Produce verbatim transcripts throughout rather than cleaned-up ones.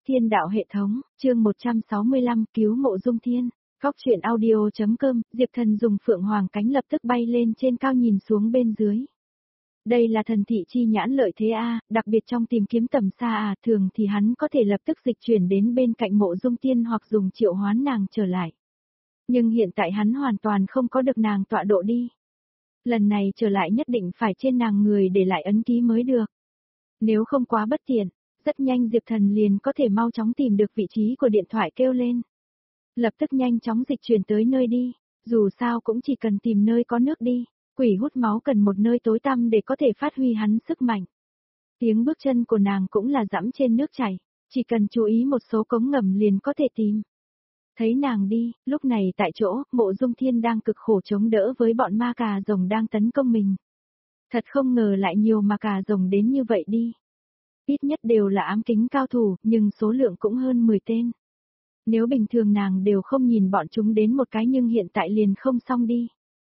Thiên đạo hệ thống, chương một trăm sáu mươi lăm, cứu Mộ Dung Thiên. Góc truyện audio.com, Diệp Thần dùng phượng hoàng cánh lập tức bay lên trên cao nhìn xuống bên dưới. Đây là thần thị chi nhãn lợi thế a, đặc biệt trong tìm kiếm tầm xa à, thường thì hắn có thể lập tức dịch chuyển đến bên cạnh Mộ Dung Thiên hoặc dùng triệu hoán nàng trở lại. Nhưng hiện tại hắn hoàn toàn không có được nàng tọa độ đi. Lần này trở lại nhất định phải trên nàng người để lại ấn ký mới được. Nếu không quá bất tiện, rất nhanh Diệp Thần liền có thể mau chóng tìm được vị trí của điện thoại kêu lên. Lập tức nhanh chóng dịch chuyển tới nơi đi, dù sao cũng chỉ cần tìm nơi có nước đi, quỷ hút máu cần một nơi tối tăm để có thể phát huy hắn sức mạnh. Tiếng bước chân của nàng cũng là dẫm trên nước chảy, chỉ cần chú ý một số cống ngầm liền có thể tìm. Thấy nàng đi, lúc này tại chỗ, Mộ Dung Thiên đang cực khổ chống đỡ với bọn ma cà rồng đang tấn công mình. Thật không ngờ lại nhiều ma cà rồng đến như vậy đi. Ít nhất đều là ám kính cao thủ, nhưng số lượng cũng hơn mười tên. Nếu bình thường nàng đều không nhìn bọn chúng đến một cái nhưng hiện tại liền không xong đi.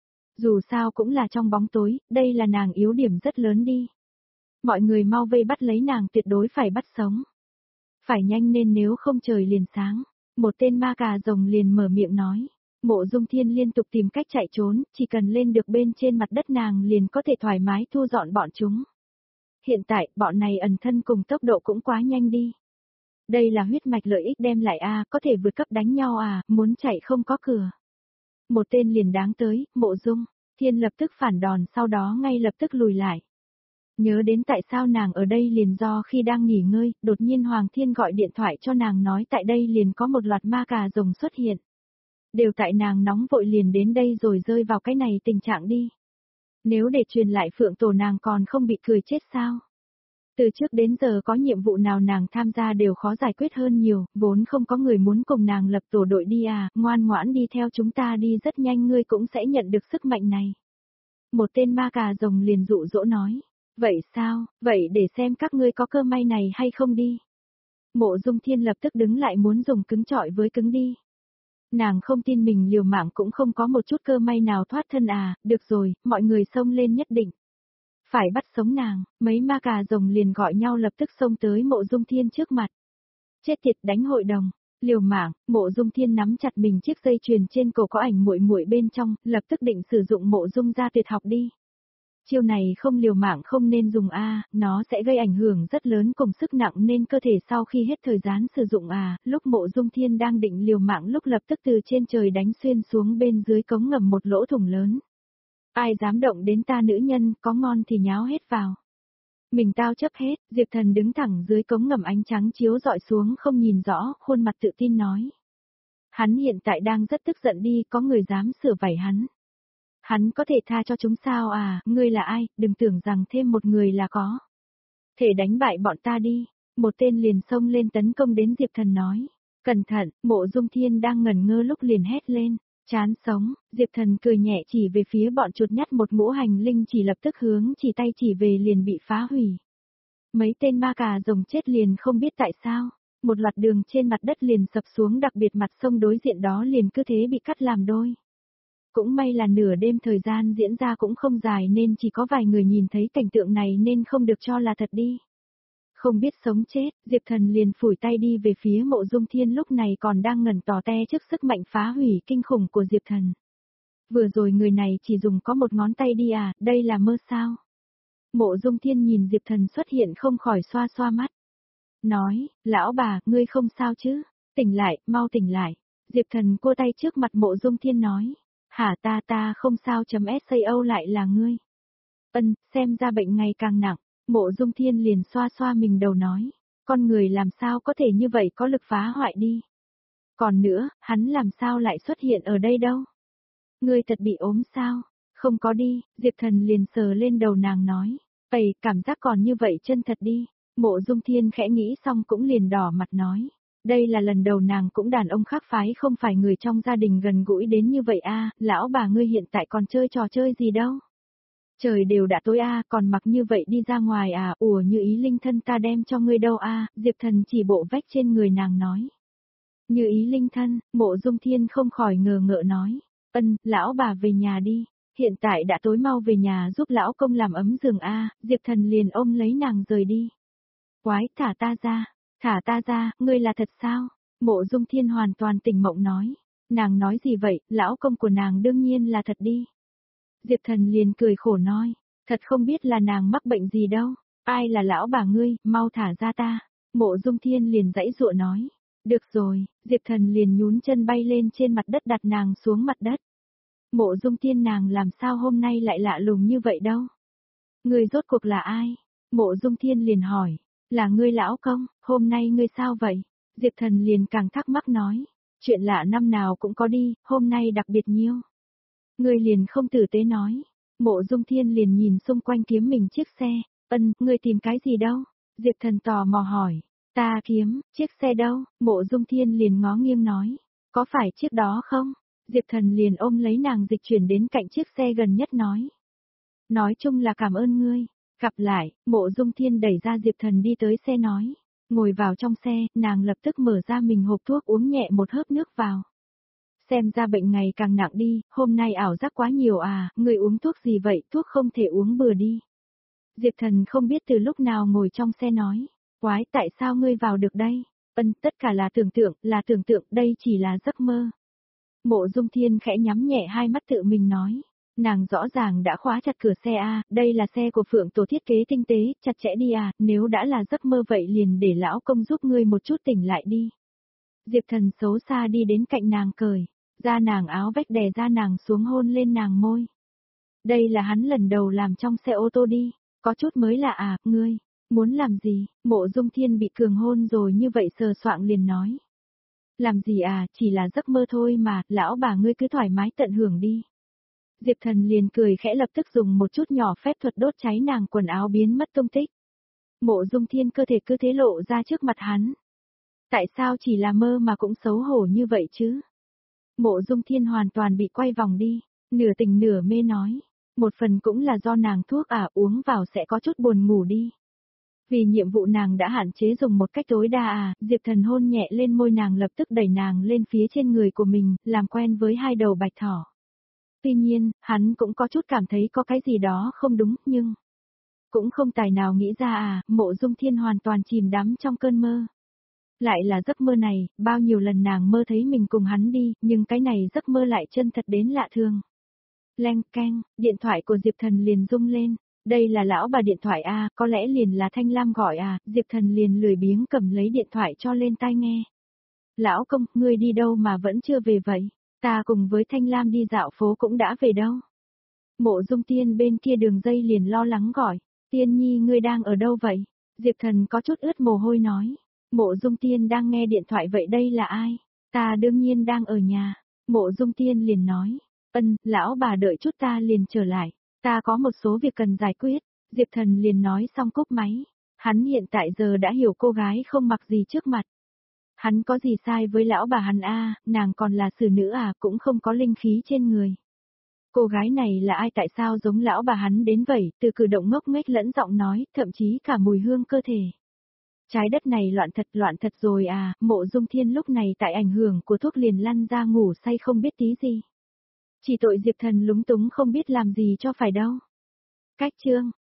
Dù sao cũng là trong bóng tối, đây là nàng yếu điểm rất lớn đi. Mọi người mau vây bắt lấy nàng, tuyệt đối phải bắt sống. Phải nhanh nên nếu không trời liền sáng. Một tên ma cà rồng liền mở miệng nói. Mộ Dung Thiên liên tục tìm cách chạy trốn, chỉ cần lên được bên trên mặt đất nàng liền có thể thoải mái thu dọn bọn chúng. Hiện tại, bọn này ẩn thân cùng tốc độ cũng quá nhanh đi. Đây là huyết mạch lợi ích đem lại a, có thể vượt cấp đánh nhau à, muốn chạy không có cửa. Một tên liền đáng tới, Mộ Dung Thiên lập tức phản đòn, sau đó ngay lập tức lùi lại. Nhớ đến tại sao nàng ở đây liền do khi đang nghỉ ngơi, đột nhiên Hoàng Thiên gọi điện thoại cho nàng nói tại đây liền có một loạt ma cà rồng xuất hiện. Đều tại nàng nóng vội liền đến đây rồi rơi vào cái này tình trạng đi. Nếu để truyền lại Phượng Tổ nàng còn không bị cười chết sao? Từ trước đến giờ có nhiệm vụ nào nàng tham gia đều khó giải quyết hơn nhiều, vốn không có người muốn cùng nàng lập tổ đội đi à, ngoan ngoãn đi theo chúng ta đi, rất nhanh ngươi cũng sẽ nhận được sức mạnh này. Một tên ma cà rồng liền dụ dỗ nói, vậy sao, vậy để xem các ngươi có cơ may này hay không đi. Mộ Dung Thiên lập tức đứng lại muốn dùng cứng trọi với cứng đi. Nàng không tin mình liều mạng cũng không có một chút cơ may nào thoát thân à, được rồi, mọi người xông lên nhất định. Phải bắt sống nàng, mấy ma cà rồng liền gọi nhau lập tức xông tới Mộ Dung Thiên trước mặt. Chết tiệt, đánh hội đồng, liều mạng, Mộ Dung Thiên nắm chặt mình chiếc dây chuyền trên cổ có ảnh muội muội bên trong, lập tức định sử dụng Mộ Dung gia tuyệt học đi. Chiêu này không liều mạng không nên dùng a, nó sẽ gây ảnh hưởng rất lớn cùng sức nặng nên cơ thể sau khi hết thời gian sử dụng à, lúc Mộ Dung Thiên đang định liều mạng lúc lập tức từ trên trời đánh xuyên xuống bên dưới cống ngầm một lỗ thủng lớn. Ai dám động đến ta nữ nhân, có ngon thì nháo hết vào. Mình tao chấp hết, Diệp Thần đứng thẳng dưới cống ngầm ánh trắng chiếu dọi xuống không nhìn rõ, khuôn mặt tự tin nói. Hắn hiện tại đang rất tức giận đi, có người dám sửa vảy hắn. Hắn có thể tha cho chúng sao à, ngươi là ai, đừng tưởng rằng thêm một người là có. Thể đánh bại bọn ta đi, một tên liền xông lên tấn công đến Diệp Thần nói. Cẩn thận, Mộ Dung Thiên đang ngẩn ngơ lúc liền hét lên. Chán sống, Diệp Thần cười nhẹ chỉ về phía bọn chuột nhắt một ngũ hành linh chỉ lập tức hướng chỉ tay chỉ về liền bị phá hủy. Mấy tên ma cà rồng chết liền không biết tại sao, một loạt đường trên mặt đất liền sập xuống, đặc biệt mặt sông đối diện đó liền cứ thế bị cắt làm đôi. Cũng may là nửa đêm thời gian diễn ra cũng không dài nên chỉ có vài người nhìn thấy cảnh tượng này nên không được cho là thật đi. Không biết sống chết, Diệp Thần liền phủi tay đi về phía Mộ Dung Thiên lúc này còn đang ngẩn tò te trước sức mạnh phá hủy kinh khủng của Diệp Thần. Vừa rồi người này chỉ dùng có một ngón tay đi à, đây là mơ sao? Mộ Dung Thiên nhìn Diệp Thần xuất hiện không khỏi xoa xoa mắt. Nói, lão bà, ngươi không sao chứ? Tỉnh lại, mau tỉnh lại. Diệp Thần cua tay trước mặt Mộ Dung Thiên nói. Hả ta ta không sao chấm sao lại là ngươi. Ân, xem ra bệnh ngày càng nặng. Mộ Dung Thiên liền xoa xoa mình đầu nói, con người làm sao có thể như vậy có lực phá hoại đi. Còn nữa, hắn làm sao lại xuất hiện ở đây đâu? Ngươi thật bị ốm sao? Không có đi, Diệp Thần liền sờ lên đầu nàng nói, ầy, cảm giác còn như vậy chân thật đi. Mộ Dung Thiên khẽ nghĩ xong cũng liền đỏ mặt nói, đây là lần đầu nàng cũng đàn ông khác phái không phải người trong gia đình gần gũi đến như vậy a, lão bà ngươi hiện tại còn chơi trò chơi gì đâu? Trời đều đã tối a, à, còn mặc như vậy đi ra ngoài à, ủa Như Ý Linh thân ta đem cho ngươi đâu a, à, Diệp Thần chỉ bộ vách trên người nàng nói. Như Ý Linh thân, Mộ Dung Thiên không khỏi ngờ ngợ nói, ân, lão bà về nhà đi, hiện tại đã tối mau về nhà giúp lão công làm ấm giường a, à, Diệp Thần liền ôm lấy nàng rời đi. Quái, thả ta ra, Thả ta ra, ngươi là thật sao? Mộ Dung Thiên hoàn toàn tỉnh mộng nói. Nàng nói gì vậy, lão công của nàng đương nhiên là thật đi. Diệp Thần liền cười khổ nói, thật không biết là nàng mắc bệnh gì đâu, ai là lão bà ngươi, mau thả ra ta. Mộ Dung Thiên liền dãy dụa nói, được rồi, Diệp Thần liền nhún chân bay lên trên mặt đất đặt nàng xuống mặt đất. Mộ Dung Thiên nàng làm sao hôm nay lại lạ lùng như vậy đâu? Ngươi rốt cuộc là ai? Mộ Dung Thiên liền hỏi, là ngươi lão công, hôm nay ngươi sao vậy? Diệp Thần liền càng thắc mắc nói, chuyện lạ năm nào cũng có đi, hôm nay đặc biệt nhiêu. Ngươi liền không tử tế nói. Mộ Dung Thiên liền nhìn xung quanh kiếm mình chiếc xe, ân, ngươi tìm cái gì đâu? Diệp Thần tò mò hỏi, ta kiếm, chiếc xe đâu? Mộ Dung Thiên liền ngó nghiêng nói, có phải chiếc đó không? Diệp Thần liền ôm lấy nàng dịch chuyển đến cạnh chiếc xe gần nhất nói. Nói chung là cảm ơn ngươi. Gặp lại, Mộ Dung Thiên đẩy ra Diệp Thần đi tới xe nói. Ngồi vào trong xe, nàng lập tức mở ra mình hộp thuốc uống nhẹ một hớp nước vào. Xem ra bệnh ngày càng nặng đi, hôm nay ảo giác quá nhiều à, người uống thuốc gì vậy, thuốc không thể uống bừa đi. Diệp Thần không biết từ lúc nào ngồi trong xe nói, quái tại sao ngươi vào được đây, ân tất cả là tưởng tượng, là tưởng tượng, đây chỉ là giấc mơ. Mộ Dung Thiên khẽ nhắm nhẹ hai mắt tự mình nói, nàng rõ ràng đã khóa chặt cửa xe à, đây là xe của Phượng Tổ thiết kế tinh tế, chặt chẽ đi à, nếu đã là giấc mơ vậy liền để lão công giúp ngươi một chút tỉnh lại đi. Diệp Thần xấu xa đi đến cạnh nàng cởi ra nàng áo vách đè ra nàng xuống hôn lên nàng môi. Đây là hắn lần đầu làm trong xe ô tô đi, có chút mới lạ à, ngươi, muốn làm gì? Mộ Dung Thiên bị cường hôn rồi như vậy sờ soạng liền nói. Làm gì à, chỉ là giấc mơ thôi mà, lão bà ngươi cứ thoải mái tận hưởng đi. Diệp Thần liền cười khẽ lập tức dùng một chút nhỏ phép thuật đốt cháy nàng quần áo biến mất tung tích. Mộ Dung Thiên cơ thể cứ thế lộ ra trước mặt hắn. Tại sao chỉ là mơ mà cũng xấu hổ như vậy chứ? Mộ Dung Thiên hoàn toàn bị quay vòng đi, nửa tỉnh nửa mê nói, một phần cũng là do nàng thuốc à uống vào sẽ có chút buồn ngủ đi. Vì nhiệm vụ nàng đã hạn chế dùng một cách tối đa à, Diệp Thần hôn nhẹ lên môi nàng lập tức đẩy nàng lên phía trên người của mình, làm quen với hai đầu bạch thỏ. Tuy nhiên, hắn cũng có chút cảm thấy có cái gì đó không đúng, nhưng cũng không tài nào nghĩ ra à, Mộ Dung Thiên hoàn toàn chìm đắm trong cơn mơ. Lại là giấc mơ này, bao nhiêu lần nàng mơ thấy mình cùng hắn đi, nhưng cái này giấc mơ lại chân thật đến lạ thường. Leng keng, điện thoại của Diệp Thần liền rung lên, đây là lão bà điện thoại à, có lẽ liền là Thanh Lam gọi à, Diệp Thần liền lười biếng cầm lấy điện thoại cho lên tai nghe. Lão công, ngươi đi đâu mà vẫn chưa về vậy? Ta cùng với Thanh Lam đi dạo phố cũng đã về đâu? Mộ Dung Tiên bên kia đường dây liền lo lắng gọi, Tiên Nhi ngươi đang ở đâu vậy? Diệp Thần có chút ướt mồ hôi nói. Mộ Dung Tiên đang nghe điện thoại vậy đây là ai? Ta đương nhiên đang ở nhà. Mộ Dung Tiên liền nói. Ân, lão bà đợi chút ta liền trở lại. Ta có một số việc cần giải quyết. Diệp Thần liền nói xong cúp máy. Hắn hiện tại giờ đã hiểu cô gái không mặc gì trước mặt. Hắn có gì sai với lão bà hắn a, nàng còn là xử nữ à, cũng không có linh khí trên người. Cô gái này là ai tại sao giống lão bà hắn đến vậy, từ cử động ngốc nghếch lẫn giọng nói, thậm chí cả mùi hương cơ thể. Trái đất này loạn thật loạn thật rồi à, Mộ Dung Thiên lúc này tại ảnh hưởng của thuốc liền lăn ra ngủ say không biết tí gì. Chỉ tội Diệp Thần lúng túng không biết làm gì cho phải đâu. Cách chương